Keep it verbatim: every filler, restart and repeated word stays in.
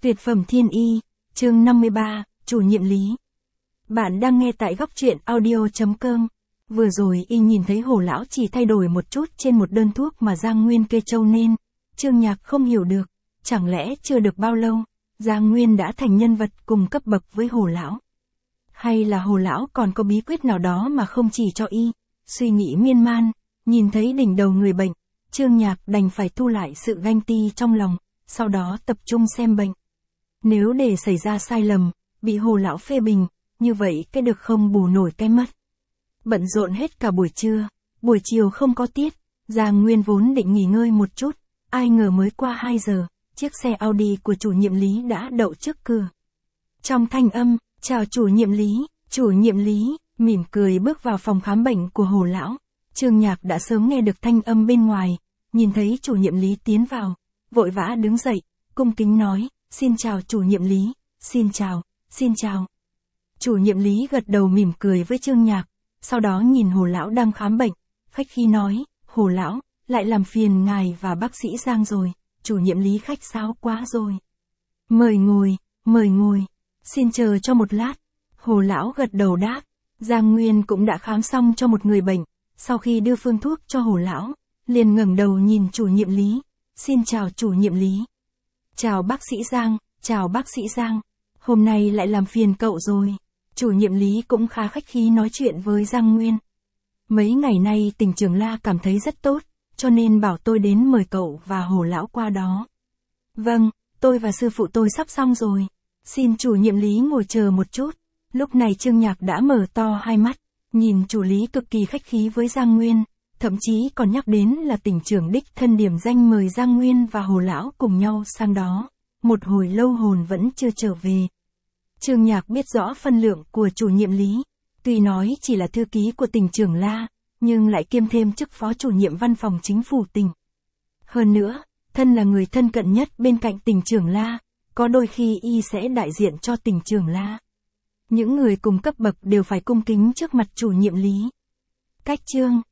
Tuyệt phẩm thiên y, chương năm mươi ba, chủ nhiệm Lý. Bạn đang nghe tại góc truyện audio chấm com. Vừa rồi y nhìn thấy Hồ lão chỉ thay đổi một chút trên một đơn thuốc mà Giang Nguyên kê châu nên, Trương Nhạc không hiểu được, chẳng lẽ chưa được bao lâu, Giang Nguyên đã thành nhân vật cùng cấp bậc với Hồ lão? Hay là Hồ lão còn có bí quyết nào đó mà không chỉ cho y? Suy nghĩ miên man, nhìn thấy đỉnh đầu người bệnh, Trương Nhạc đành phải thu lại sự ganh ti trong lòng, sau đó tập trung xem bệnh. Nếu để xảy ra sai lầm, bị Hồ lão phê bình, như vậy cái được không bù nổi cái mất. Bận rộn hết cả buổi trưa, buổi chiều không có tiết, Giang Nguyên vốn định nghỉ ngơi một chút, ai ngờ mới qua hai giờ, chiếc xe Audi của chủ nhiệm Lý đã đậu trước cửa. Trong thanh âm, chào chủ nhiệm Lý, chủ nhiệm Lý, mỉm cười bước vào phòng khám bệnh của Hồ lão. Trương Nhạc đã sớm nghe được thanh âm bên ngoài, nhìn thấy chủ nhiệm Lý tiến vào, vội vã đứng dậy, cung kính nói, xin chào chủ nhiệm Lý, xin chào, xin chào. Chủ nhiệm Lý gật đầu mỉm cười với Trương Nhạc, sau đó nhìn Hồ lão đang khám bệnh, khách khí nói, Hồ lão, lại làm phiền ngài và bác sĩ Giang rồi, chủ nhiệm Lý khách sáo quá rồi. Mời ngồi, mời ngồi, xin chờ cho một lát. Hồ lão gật đầu đáp, Giang Nguyên cũng đã khám xong cho một người bệnh, sau khi đưa phương thuốc cho Hồ lão, liền ngẩng đầu nhìn chủ nhiệm Lý, xin chào chủ nhiệm Lý. Chào bác sĩ Giang, chào bác sĩ Giang, hôm nay lại làm phiền cậu rồi. Chủ nhiệm Lý cũng khá khách khí nói chuyện với Giang Nguyên. Mấy ngày nay tỉnh Trường La cảm thấy rất tốt, cho nên bảo tôi đến mời cậu và Hồ lão qua đó. Vâng, tôi và sư phụ tôi sắp xong rồi. Xin chủ nhiệm Lý ngồi chờ một chút. Lúc này Trương Nhạc đã mở to hai mắt, nhìn chủ Lý cực kỳ khách khí với Giang Nguyên, thậm chí còn nhắc đến là tỉnh trưởng đích thân điểm danh mời Giang Nguyên và Hồ lão cùng nhau sang đó. Một hồi lâu hồn vẫn chưa trở về. Trương Nhạc biết rõ phân lượng của chủ nhiệm Lý, tuy nói chỉ là thư ký của tỉnh Trường La, nhưng lại kiêm thêm chức phó chủ nhiệm văn phòng chính phủ tỉnh. Hơn nữa, thân là người thân cận nhất bên cạnh tỉnh Trường La, có đôi khi y sẽ đại diện cho tỉnh Trường La. Những người cùng cấp bậc đều phải cung kính trước mặt chủ nhiệm Lý. Cách chương